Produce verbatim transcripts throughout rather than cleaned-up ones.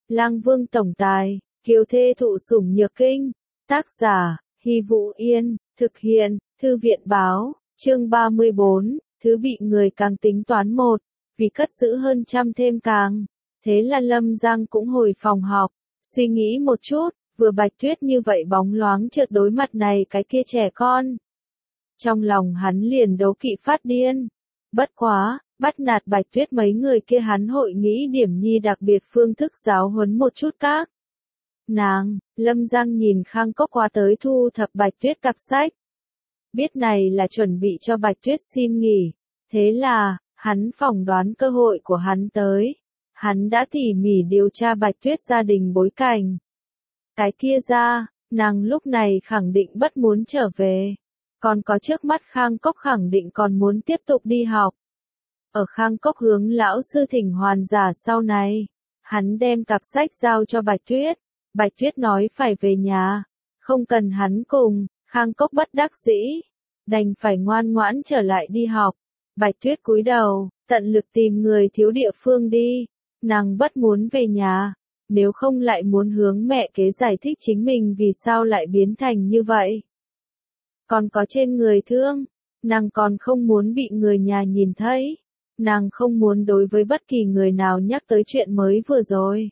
Lang Vương tổng tài, kiều thê thụ sủng nhược kinh. Tác giả, Hy Vũ Yên, thực hiện, Thư viện báo, chương ba mươi bốn, thứ bị người càng tính toán một, vì cất giữ hơn trăm thêm càng. Thế là Lâm Giang cũng hồi phòng họp, suy nghĩ một chút, vừa Bạch Tuyết như vậy bóng loáng chợt đối mặt này cái kia trẻ con. Trong lòng hắn liền đố kỵ phát điên. Bất quá, bắt nạt Bạch Tuyết mấy người kia hắn hội nghĩ điểm nhi đặc biệt phương thức giáo huấn một chút các. Nàng, Lâm Giang nhìn Khang Cốc qua tới thu thập Bạch Tuyết cặp sách. Biết này là chuẩn bị cho Bạch Tuyết xin nghỉ. Thế là, hắn phỏng đoán cơ hội của hắn tới. Hắn đã tỉ mỉ điều tra Bạch Tuyết gia đình bối cảnh. Cái kia ra, nàng lúc này khẳng định bất muốn trở về. Còn có trước mắt Khang Cốc khẳng định còn muốn tiếp tục đi học. Ở Khang Cốc hướng lão sư thỉnh hoàn giả sau này, hắn đem cặp sách giao cho Bạch Tuyết. Bạch Tuyết nói phải về nhà, không cần hắn cùng, Khang Cốc bất đắc dĩ, đành phải ngoan ngoãn trở lại đi học. Bạch Tuyết cúi đầu, tận lực tìm người thiếu địa phương đi, nàng bất muốn về nhà, nếu không lại muốn hướng mẹ kế giải thích chính mình vì sao lại biến thành như vậy. Còn có trên người thương, nàng còn không muốn bị người nhà nhìn thấy, nàng không muốn đối với bất kỳ người nào nhắc tới chuyện mới vừa rồi.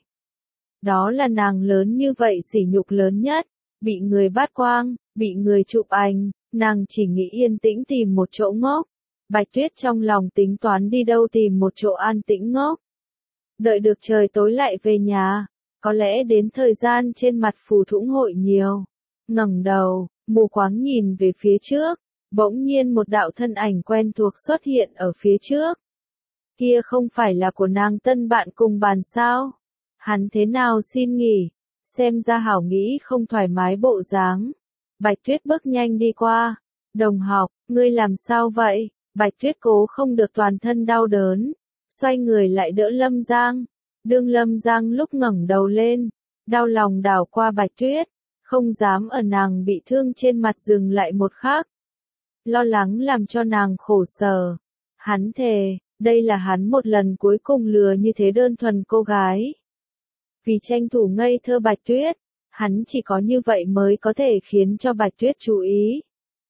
Đó là nàng lớn như vậy sỉ nhục lớn nhất, bị người bắt quang, bị người chụp ảnh, nàng chỉ nghĩ yên tĩnh tìm một chỗ ngốc. Bạch Tuyết trong lòng tính toán đi đâu tìm một chỗ an tĩnh ngốc. Đợi được trời tối lại về nhà, có lẽ đến thời gian trên mặt phù thủng hội nhiều. Ngẩng đầu, mù quáng nhìn về phía trước, bỗng nhiên một đạo thân ảnh quen thuộc xuất hiện ở phía trước. Kia không phải là của nàng tân bạn cùng bàn sao? Hắn thế nào xin nghỉ, xem ra hảo nghĩ không thoải mái bộ dáng. Bạch Tuyết bước nhanh đi qua, đồng học, ngươi làm sao vậy? Bạch Tuyết cố không được toàn thân đau đớn, xoay người lại đỡ Lâm Giang. Đương Lâm Giang lúc ngẩng đầu lên, đau lòng đảo qua Bạch Tuyết, không dám ở nàng bị thương trên mặt dừng lại một khắc. Lo lắng làm cho nàng khổ sở. Hắn thề, đây là hắn một lần cuối cùng lừa như thế đơn thuần cô gái. Vì tranh thủ ngây thơ Bạch Tuyết, hắn chỉ có như vậy mới có thể khiến cho Bạch Tuyết chú ý.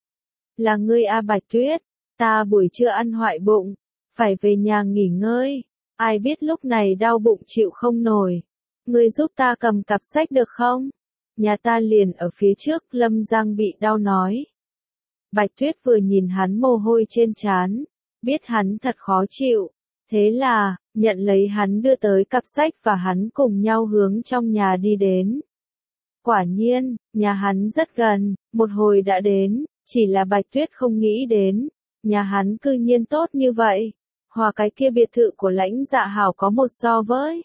Là ngươi a Bạch Tuyết, ta buổi trưa ăn hoại bụng, phải về nhà nghỉ ngơi, ai biết lúc này đau bụng chịu không nổi. Ngươi giúp ta cầm cặp sách được không? Nhà ta liền ở phía trước, Lâm Giang bị đau nói. Bạch Tuyết vừa nhìn hắn mồ hôi trên trán, biết hắn thật khó chịu. Thế là, nhận lấy hắn đưa tới cặp sách và hắn cùng nhau hướng trong nhà đi đến. Quả nhiên, nhà hắn rất gần, một hồi đã đến, chỉ là Bạch Tuyết không nghĩ đến, nhà hắn cư nhiên tốt như vậy, hòa cái kia biệt thự của Lãnh Dạ Hảo có một so với.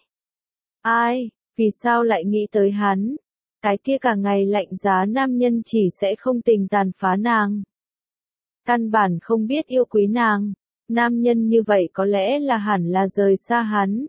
Ai, vì sao lại nghĩ tới hắn? Cái kia cả ngày lạnh giá nam nhân chỉ sẽ không tình tàn phá nàng. Căn bản không biết yêu quý nàng. Nam nhân như vậy có lẽ là hẳn là rời xa hắn.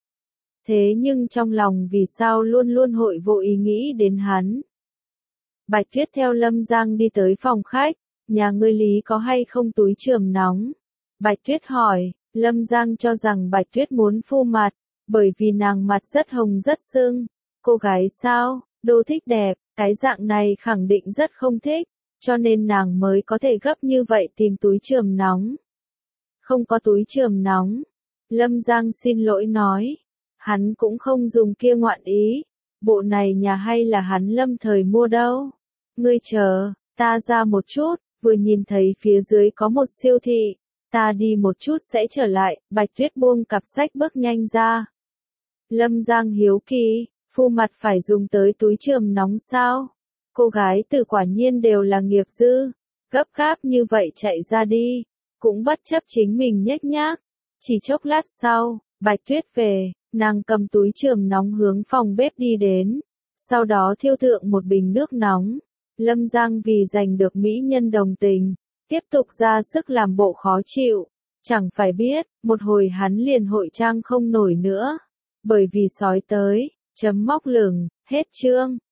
Thế nhưng trong lòng vì sao luôn luôn hội vô ý nghĩ đến hắn. Bạch Tuyết theo Lâm Giang đi tới phòng khách, nhà ngươi Lý có hay không túi chườm nóng? Bạch Tuyết hỏi, Lâm Giang cho rằng Bạch Tuyết muốn phô mặt, bởi vì nàng mặt rất hồng rất sưng. Cô gái sao, đô thích đẹp, cái dạng này khẳng định rất không thích, cho nên nàng mới có thể gấp như vậy tìm túi chườm nóng. Không có túi chườm nóng. Lâm Giang xin lỗi nói. Hắn cũng không dùng kia ngoạn ý. Bộ này nhà hay là hắn lâm thời mua đâu. Ngươi chờ, ta ra một chút, vừa nhìn thấy phía dưới có một siêu thị. Ta đi một chút sẽ trở lại, Bạch Tuyết buông cặp sách bước nhanh ra. Lâm Giang hiếu kỳ, phu mặt phải dùng tới túi chườm nóng sao? Cô gái từ quả nhiên đều là nghiệp dư. Gấp gáp như vậy chạy ra đi. Cũng bất chấp chính mình nhếch nhác. Chỉ chốc lát sau, Bạch Tuyết về, nàng cầm túi chườm nóng hướng phòng bếp đi đến. Sau đó thiêu thượng một bình nước nóng. Lâm Giang vì giành được mỹ nhân đồng tình, tiếp tục ra sức làm bộ khó chịu. Chẳng phải biết, một hồi hắn liền hội trang không nổi nữa. Bởi vì sói tới, chấm móc lửng, hết chương.